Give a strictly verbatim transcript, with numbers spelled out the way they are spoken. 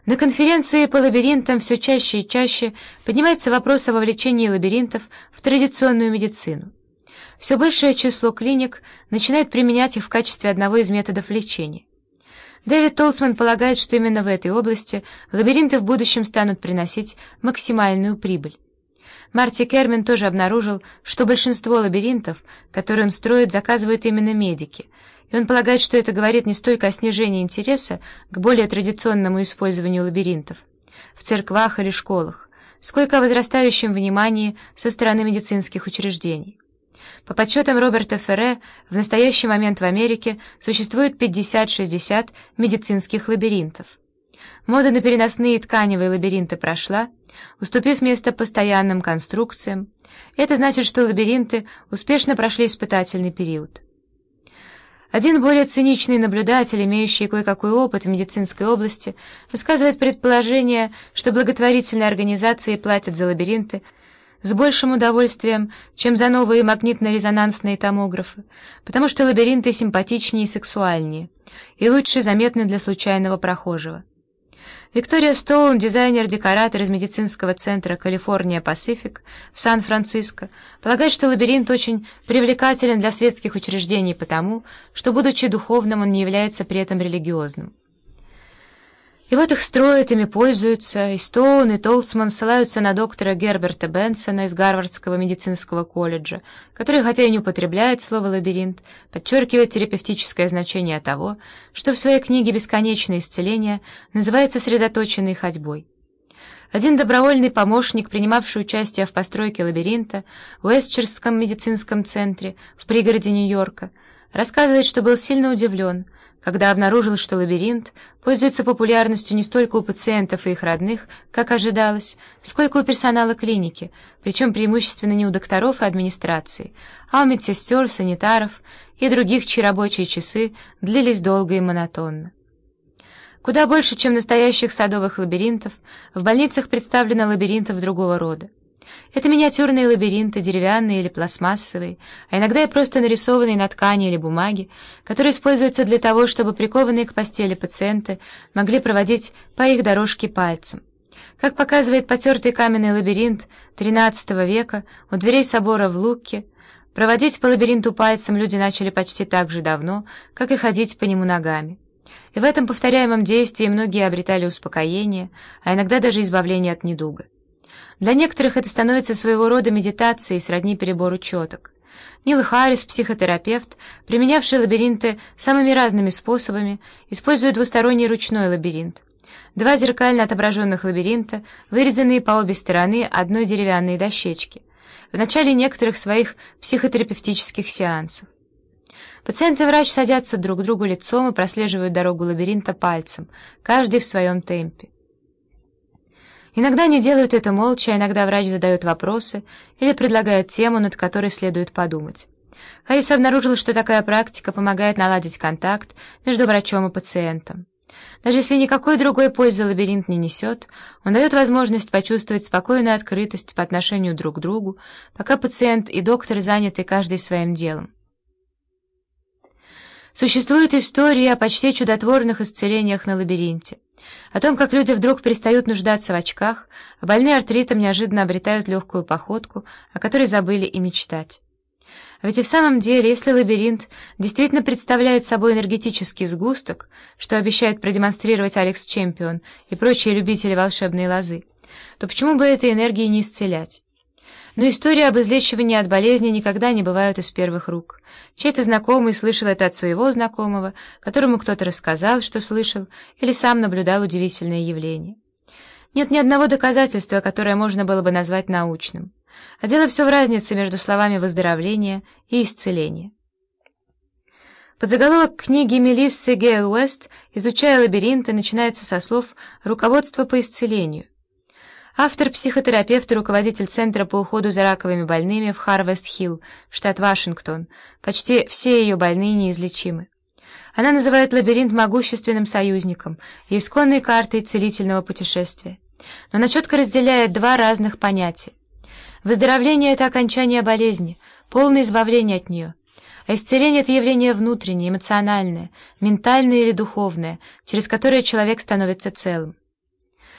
На конференции по лабиринтам все чаще и чаще поднимается вопрос о вовлечении лабиринтов в традиционную медицину. Все большее число клиник начинает применять их в качестве одного из методов лечения. Дэвид Толцман полагает, что именно в этой области лабиринты в будущем станут приносить максимальную прибыль. Марти Кермен тоже обнаружил, что большинство лабиринтов, которые он строит, заказывают именно медики, и он полагает, что это говорит не столько о снижении интереса к более традиционному использованию лабиринтов в церквах или школах, сколько о возрастающем внимании со стороны медицинских учреждений. По подсчетам Роберта Ферре, в настоящий момент в Америке существует пятьдесят-шестьдесят медицинских лабиринтов. Мода на переносные тканевые лабиринты прошла, уступив место постоянным конструкциям. Это значит, что лабиринты успешно прошли испытательный период. Один более циничный наблюдатель, имеющий кое-какой опыт в медицинской области, высказывает предположение, что благотворительные организации платят за лабиринты с большим удовольствием, чем за новые магнитно-резонансные томографы, потому что лабиринты симпатичнее и сексуальнее, и лучше заметны для случайного прохожего. Виктория Стоун, дизайнер-декоратор из медицинского центра «Калифорния Пасифик» в Сан-Франциско, полагает, что лабиринт очень привлекателен для светских учреждений потому, что, будучи духовным, он не является при этом религиозным. И вот их строят, ими пользуются, и Стоун, и Толцман ссылаются на доктора Герберта Бенсона из Гарвардского медицинского колледжа, который, хотя и не употребляет слово «лабиринт», подчеркивает терапевтическое значение того, что в своей книге «Бесконечное исцеление» называет сосредоточенной ходьбой. Один добровольный помощник, принимавший участие в постройке лабиринта в Уэстчерском медицинском центре в пригороде Нью-Йорка, рассказывает, что был сильно удивлен, когда обнаружил, что лабиринт пользуется популярностью не столько у пациентов и их родных, как ожидалось, сколько у персонала клиники, причем преимущественно не у докторов и администрации, а у медсестер, санитаров и других, чьи рабочие часы длились долго и монотонно. Куда больше, чем настоящих садовых лабиринтов, в больницах представлено лабиринтов другого рода. Это миниатюрные лабиринты, деревянные или пластмассовые, а иногда и просто нарисованные на ткани или бумаге, которые используются для того, чтобы прикованные к постели пациенты могли проводить по их дорожке пальцем. Как показывает потертый каменный лабиринт тринадцатого века у дверей собора в Лукке, проводить по лабиринту пальцем люди начали почти так же давно, как и ходить по нему ногами. И в этом повторяемом действии многие обретали успокоение, а иногда даже избавление от недуга. Для некоторых это становится своего рода медитацией сродни перебору четок. Нил Харрис, психотерапевт, применявший лабиринты самыми разными способами, использует двусторонний ручной лабиринт. Два зеркально отображенных лабиринта, вырезанные по обе стороны одной деревянной дощечки, в начале некоторых своих психотерапевтических сеансов. Пациент и врач садятся друг к другу лицом и прослеживают дорогу лабиринта пальцем, каждый в своем темпе. Иногда они делают это молча, а иногда врач задает вопросы или предлагает тему, над которой следует подумать. Харрис обнаружил, что такая практика помогает наладить контакт между врачом и пациентом. Даже если никакой другой пользы лабиринт не несет, он дает возможность почувствовать спокойную открытость по отношению друг к другу, пока пациент и доктор заняты каждый своим делом. Существуют истории о почти чудотворных исцелениях на лабиринте, о том, как люди вдруг перестают нуждаться в очках, а больные артритом неожиданно обретают легкую походку, о которой забыли и мечтать. А ведь и в самом деле, если лабиринт действительно представляет собой энергетический сгусток, что обещает продемонстрировать Алекс Чемпион и прочие любители волшебной лозы, то почему бы этой энергией не исцелять? Но истории об излечивании от болезни никогда не бывают из первых рук. Чей-то знакомый слышал это от своего знакомого, которому кто-то рассказал, что слышал, или сам наблюдал удивительное явление. Нет ни одного доказательства, которое можно было бы назвать научным. А дело все в разнице между словами «выздоровление» и «исцеление». Подзаголовок книги Мелиссы Гейл Уэст «Изучая лабиринты» начинается со слов «Руководство по исцелению». Автор, психотерапевт и руководитель Центра по уходу за раковыми больными в Харвест-Хилл, штат Вашингтон. Почти все ее больные неизлечимы. Она называет лабиринт могущественным союзником и исконной картой целительного путешествия. Но она четко разделяет два разных понятия. Выздоровление — это окончание болезни, полное избавление от нее. А исцеление — это явление внутреннее, эмоциональное, ментальное или духовное, через которое человек становится целым.